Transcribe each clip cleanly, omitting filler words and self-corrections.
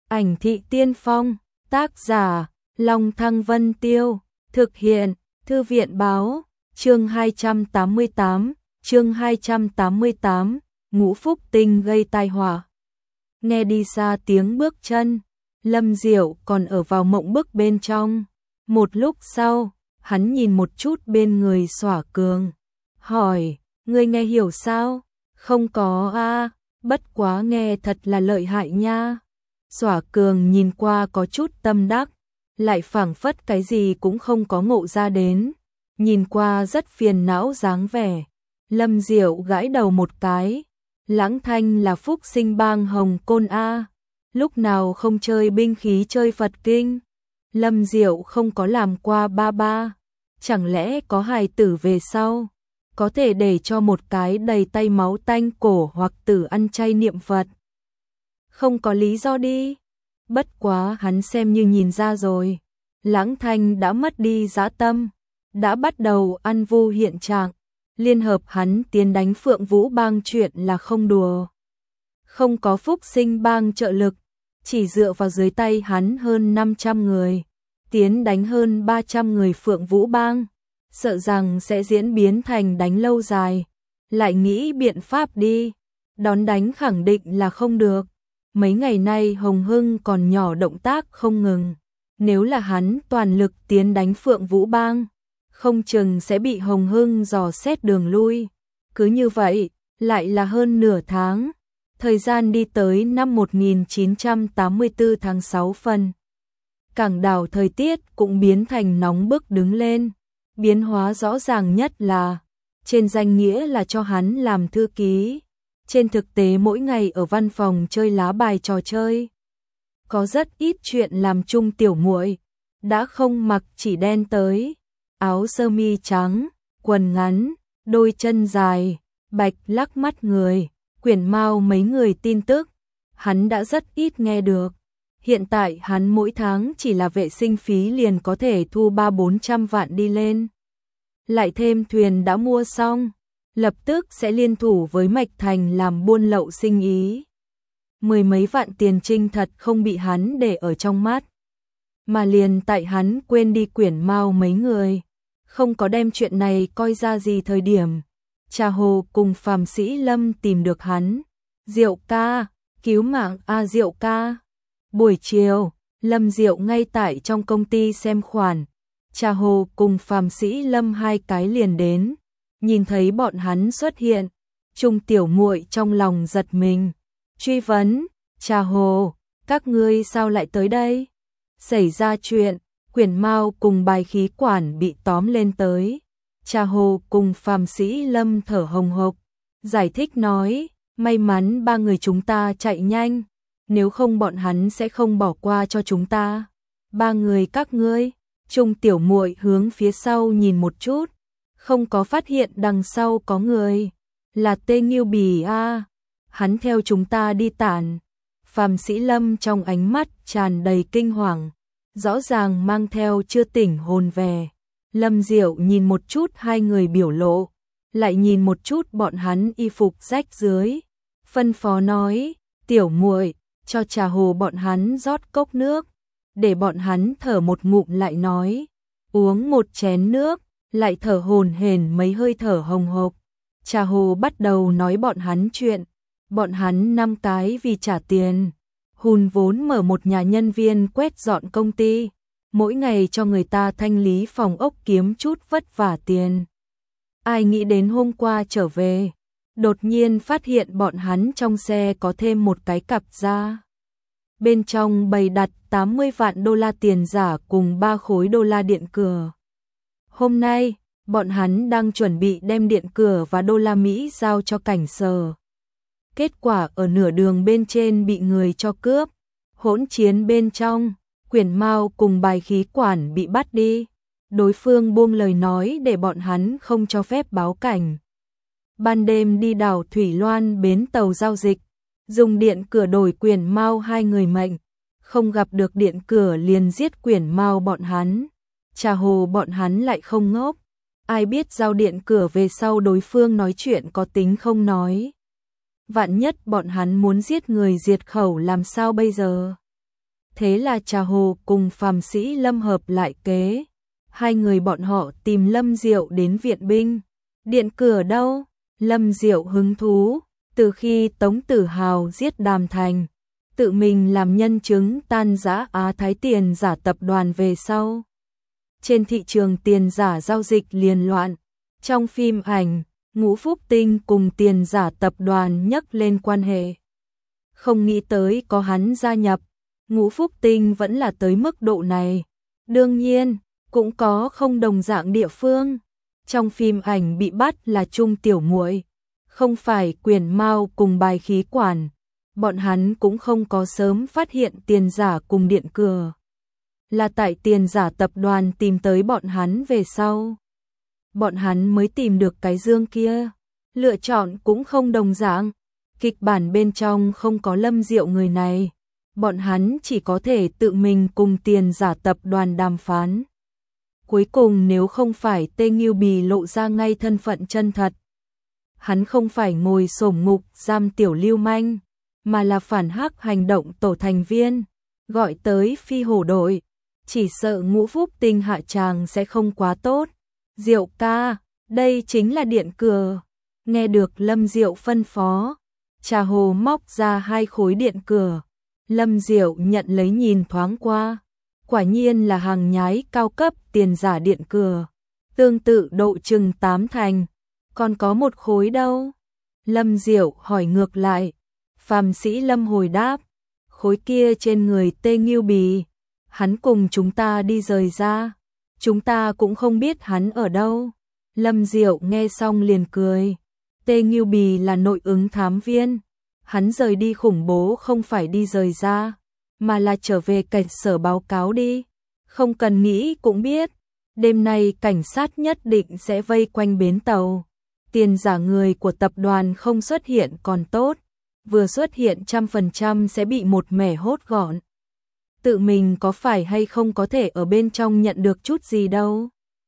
Ảnh thị tiên phong, tác giả, Long Thăng Vân Tiêu, thực hiện, Thư viện báo, chương 288, Ngũ Phúc Tinh gây tai họa. Nghe đi xa tiếng bước chân, Lâm Diệu còn ở vào mộng bức bên trong. Một lúc sau, hắn nhìn một chút bên người Xỏa Cường, hỏi, ngươi nghe hiểu sao? Không có a, bất quá nghe thật là lợi hại nha. Xỏa Cường nhìn qua có chút tâm đắc, lại phảng phất cái gì cũng không có ngộ ra đến, nhìn qua rất phiền não dáng vẻ. Lâm Diệu gãi đầu một cái, Lãng Thanh là phúc sinh bang Hồng Côn a, lúc nào không chơi binh khí chơi Phật kinh. Lâm Diệu không có làm qua ba ba, chẳng lẽ có hài tử về sau, có thể để cho một cái đầy tay máu tanh cổ hoặc tử ăn chay niệm Phật. Không có lý do đi. Bất quá hắn xem như nhìn ra rồi, Lãng Thanh đã mất đi dã tâm, đã bắt đầu ăn vu hiện trạng, liên hợp hắn tiến đánh Phượng Vũ bang chuyện là không đùa. Không có phúc sinh bang trợ lực, chỉ dựa vào dưới tay hắn hơn 500 người, tiến đánh hơn 300 người Phượng Vũ bang, sợ rằng sẽ diễn biến thành đánh lâu dài, lại nghĩ biện pháp đi, đón đánh khẳng định là không được. Mấy ngày nay Hồng Hưng còn nhỏ động tác không ngừng, nếu là hắn toàn lực tiến đánh Phượng Vũ bang, không chừng sẽ bị Hồng Hưng dò xét đường lui. Cứ như vậy, lại là hơn nửa tháng, thời gian đi tới năm 1984 tháng 6 phần. Cảng đảo thời tiết cũng biến thành nóng bức đứng lên, biến hóa rõ ràng nhất là, trên danh nghĩa là cho hắn làm thư ký, trên thực tế mỗi ngày ở văn phòng chơi lá bài trò chơi. Có rất ít chuyện làm chung tiểu muội, đã không mặc chỉ đen tới, áo sơ mi trắng, quần ngắn, đôi chân dài, bạch lắc mắt người, quyển mao mấy người tin tức, hắn đã rất ít nghe được. Hiện tại hắn mỗi tháng chỉ là vệ sinh phí liền có thể thu 300-400 vạn đi lên. Lại thêm thuyền đã mua xong, lập tức sẽ liên thủ với Mạch Thành làm buôn lậu sinh ý. Mười mấy vạn tiền trinh thật không bị hắn để ở trong mắt. Mà liền tại hắn quên đi quyển mao mấy người, không có đem chuyện này coi ra gì thời điểm. Trà Hồ cùng Phạm Sĩ Lâm tìm được hắn. Diệu ca, cứu mạng a Diệu ca. Buổi chiều, Lâm Diệu ngay tại trong công ty xem khoản. Trà Hồ cùng Phạm Sĩ Lâm hai cái liền đến, nhìn thấy bọn hắn xuất hiện, Trung tiểu muội trong lòng giật mình, truy vấn, Trà Hồ, các ngươi sao lại tới đây? Xảy ra chuyện, quyển mao cùng bài khí quản bị tóm lên tới. Trà Hồ cùng Phạm Sĩ Lâm thở hồng hộc, giải thích nói, may mắn ba người chúng ta chạy nhanh, nếu không bọn hắn sẽ không bỏ qua cho chúng ta. Ba người các ngươi, Trung tiểu muội hướng phía sau nhìn một chút, không có phát hiện đằng sau có người, là Tê Nghiêu Bì a, hắn theo chúng ta đi tản. Phạm Sĩ Lâm trong ánh mắt tràn đầy kinh hoàng, rõ ràng mang theo chưa tỉnh hồn về. Lâm Diệu nhìn một chút hai người biểu lộ, lại nhìn một chút bọn hắn y phục rách dưới, phân phó nói, tiểu muội, cho Trà Hồ bọn hắn rót cốc nước, để bọn hắn thở một ngụm lại nói, uống một chén nước, lại thở hổn hển mấy hơi thở hồng hộc. Trà Hồ bắt đầu nói bọn hắn chuyện, bọn hắn 5 cái vì trả tiền, hùn vốn mở một nhà nhân viên quét dọn công ty, mỗi ngày cho người ta thanh lý phòng ốc kiếm chút vất vả tiền. Ai nghĩ đến hôm qua trở về, đột nhiên phát hiện bọn hắn trong xe có thêm một cái cặp da. Bên trong bày đặt 80 vạn đô la tiền giả cùng 3 khối đô la điện cửa. Hôm nay, bọn hắn đang chuẩn bị đem điện cửa và đô la Mỹ giao cho cảnh sở. Kết quả ở nửa đường bên trên bị người cho cướp, hỗn chiến bên trong, quyển mao cùng bài khí quản bị bắt đi. Đối phương buông lời nói để bọn hắn không cho phép báo cảnh. Ban đêm đi đảo Thủy Loan bến tàu giao dịch, dùng điện cửa đổi quyển mao hai người mệnh, không gặp được điện cửa liền giết quyển mao bọn hắn. Trà Hồ bọn hắn lại không ngốc, ai biết giao điện cửa về sau đối phương nói chuyện có tính không nói. Vạn nhất bọn hắn muốn giết người diệt khẩu làm sao bây giờ? Thế là Trà Hồ cùng Phàm Sĩ Lâm hợp lại kế. Hai người bọn họ tìm Lâm Diệu đến viện binh. Điện cửa đâu? Lâm Diệu hứng thú. Từ khi Tống Tử Hào giết Đàm Thành, tự mình làm nhân chứng tan rã Á Thái tiền giả tập đoàn về sau, trên thị trường tiền giả giao dịch liền loạn. Trong phim ảnh, Ngũ Phúc Tinh cùng tiền giả tập đoàn nhắc lên quan hệ. Không nghĩ tới có hắn gia nhập, Ngũ Phúc Tinh vẫn là tới mức độ này. Đương nhiên, cũng có không đồng dạng địa phương. Trong phim ảnh bị bắt là Trung Tiểu Muội, không phải Quyền Mao cùng Bài Khí Quản. Bọn hắn cũng không có sớm phát hiện tiền giả cùng điện cửa. Là tại tiền giả tập đoàn tìm tới bọn hắn về sau, bọn hắn mới tìm được cái dương kia. Lựa chọn cũng không đồng dạng. Kịch bản bên trong không có Lâm Diệu người này, bọn hắn chỉ có thể tự mình cùng tiền giả tập đoàn đàm phán. Cuối cùng nếu không phải Tê Nghiêu Bì lộ ra ngay thân phận chân thật, hắn không phải ngồi xổm ngục giam tiểu lưu manh, mà là phản hắc hành động tổ thành viên, gọi tới phi hổ đội. Chỉ sợ Ngũ Phúc Tinh hạ tràng sẽ không quá tốt. Diệu ca, đây chính là điện cửa. Nghe được Lâm Diệu phân phó, Trà Hồ móc ra 2 khối điện cửa. Lâm Diệu nhận lấy nhìn thoáng qua. Quả nhiên là hàng nhái cao cấp tiền giả điện cửa. Tương tự độ chừng 8 thành. Còn có 1 khối đâu? Lâm Diệu hỏi ngược lại. Phàm Sĩ Lâm hồi đáp. Khối kia trên người Tê Nghiêu Bì. Hắn cùng chúng ta đi rời ra. Chúng ta cũng không biết hắn ở đâu. Lâm Diệu nghe xong liền cười. Tê Nghiêu Bì là nội ứng thám viên. Hắn rời đi khủng bố không phải đi rời ra, mà là trở về cảnh sở báo cáo đi. Không cần nghĩ cũng biết, đêm nay cảnh sát nhất định sẽ vây quanh bến tàu. Tiền giả người của tập đoàn không xuất hiện còn tốt, vừa xuất hiện 100% sẽ bị một mẻ hốt gọn. Tự mình có phải hay không có thể ở bên trong nhận được chút gì đâu.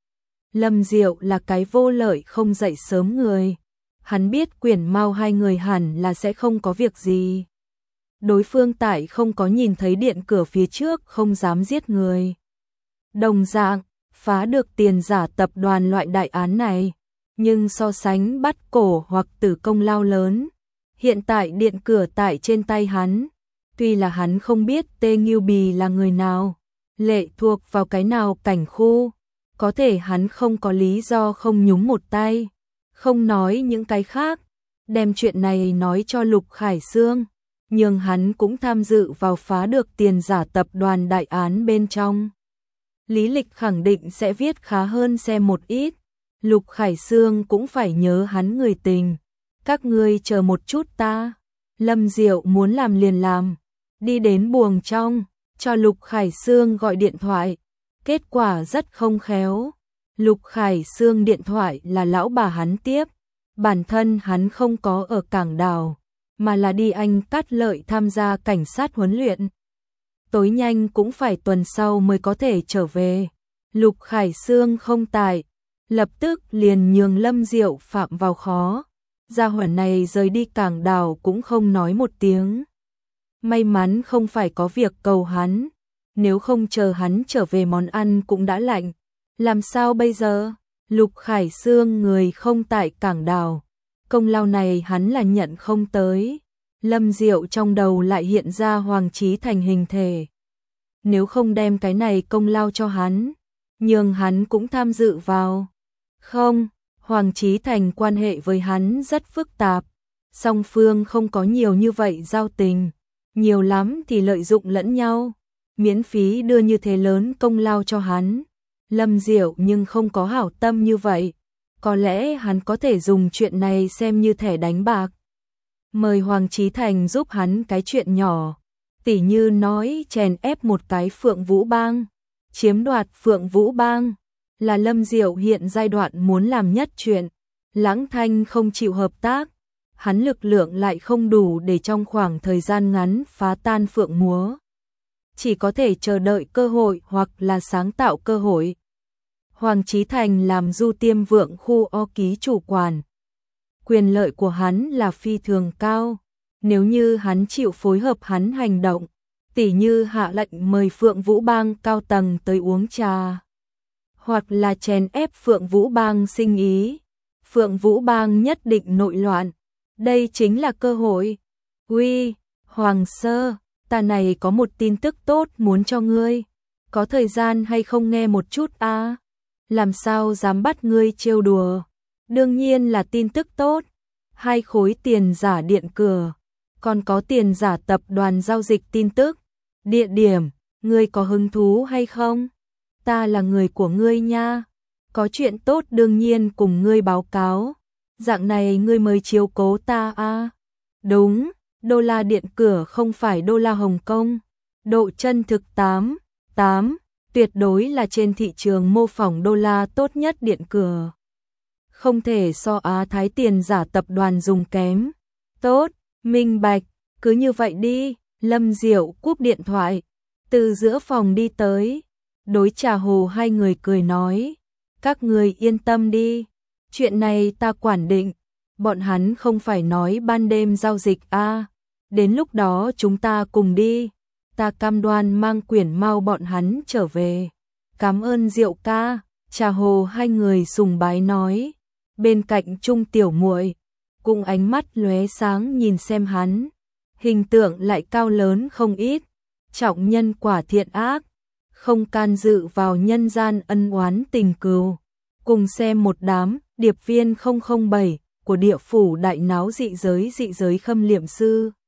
Lâm Diệu là cái vô lợi không dậy sớm người. Hắn biết Quyền Mao hai người hẳn là sẽ không có việc gì. Đối phương tại không có nhìn thấy điện cửa phía trước không dám giết người. Đồng dạng, phá được tiền giả tập đoàn loại đại án này, nhưng so sánh bắt cổ hoặc tử công lao lớn. Hiện tại điện cửa tại trên tay hắn, tuy là hắn không biết Tê Nghiêu Bì là người nào, lệ thuộc vào cái nào cảnh khu, có thể hắn không có lý do không nhúng một tay. Không nói những cái khác, đem chuyện này nói cho Lục Khải Sương, nhưng hắn cũng tham dự vào phá được tiền giả tập đoàn đại án bên trong. Lý lịch khẳng định sẽ viết khá hơn xem một ít. Lục Khải Sương cũng phải nhớ hắn người tình. Các ngươi chờ một chút ta. Lâm Diệu muốn làm liền làm. Đi đến buồng trong, cho Lục Khải Sương gọi điện thoại. Kết quả rất không khéo. Lục Khải Sương điện thoại là lão bà hắn tiếp. Bản thân hắn không có ở cảng đảo, mà là đi Anh Cát Lợi tham gia cảnh sát huấn luyện. Tối nhanh cũng phải tuần sau mới có thể trở về. Lục Khải Sương không tại, lập tức liền nhường Lâm Diệu phạm vào khó. Gia hỏa này rời đi cảng đảo cũng không nói một tiếng. May mắn không phải có việc cầu hắn, nếu không chờ hắn trở về món ăn cũng đã lạnh. Làm sao bây giờ? Lục Khải Sương người không tại cảng đảo, công lao này hắn là nhận không tới. Lâm Diệu trong đầu lại hiện ra Hoàng Chí Thành hình thể. Nếu không đem cái này công lao cho hắn, nhường hắn cũng tham dự vào. Không, Hoàng Chí Thành quan hệ với hắn rất phức tạp. Song phương không có nhiều như vậy giao tình, nhiều lắm thì lợi dụng lẫn nhau. Miễn phí đưa như thế lớn công lao cho hắn. Lâm Diệu nhưng không có hảo tâm như vậy. Có lẽ hắn có thể dùng chuyện này xem như thẻ đánh bạc. Mời Hoàng Chí Thành giúp hắn cái chuyện nhỏ, tỉ như nói chèn ép một cái Phượng Vũ Bang, chiếm đoạt Phượng Vũ Bang, là Lâm Diệu hiện giai đoạn muốn làm nhất chuyện. Lãng Thanh không chịu hợp tác, hắn lực lượng lại không đủ để trong khoảng thời gian ngắn phá tan Phượng Múa. Chỉ có thể chờ đợi cơ hội hoặc là sáng tạo cơ hội. Hoàng Chí Thành làm Du Tiêm Vượng khu O ký chủ quản. Quyền lợi của hắn là phi thường cao. Nếu như hắn chịu phối hợp hắn hành động, tỉ như hạ lệnh mời Phượng Vũ Bang cao tầng tới uống trà, hoặc là chèn ép Phượng Vũ Bang sinh ý. Phượng Vũ Bang nhất định nội loạn, đây chính là cơ hội. Uy, Hoàng Sơ, ta này có một tin tức tốt muốn cho ngươi, có thời gian hay không nghe một chút a? Làm sao dám bắt ngươi trêu đùa? Đương nhiên là tin tức tốt, 2 khối tiền giả điện cửa, còn có tiền giả tập đoàn giao dịch tin tức. Địa điểm, ngươi có hứng thú hay không? Ta là người của ngươi nha, có chuyện tốt đương nhiên cùng ngươi báo cáo, dạng này ngươi mới chiếu cố ta a. Đúng, đô la điện cửa không phải đô la Hồng Kông, độ chân thực 8, tuyệt đối là trên thị trường mô phỏng đô la tốt nhất điện cửa. Không thể so Á Thái tiền giả tập đoàn dùng kém. Tốt, minh bạch, cứ như vậy đi. Lâm Diệu cúp điện thoại, từ giữa phòng đi tới, đối Trà Hồ 2 người cười nói, các người yên tâm đi, chuyện này ta quản định, bọn hắn không phải nói ban đêm giao dịch a, đến lúc đó chúng ta cùng đi, ta cam đoan mang quyển mau bọn hắn trở về. Cảm ơn Diệu ca, Trà Hồ 2 người sùng bái nói, bên cạnh Trung tiểu muội cùng ánh mắt lóe sáng nhìn xem hắn. Hình tượng lại cao lớn không ít, trọng nhân quả thiện ác, không can dự vào nhân gian ân oán tình cừu. Cùng xem một đám điệp viên 007 của địa phủ đại náo dị giới khâm liệm sư.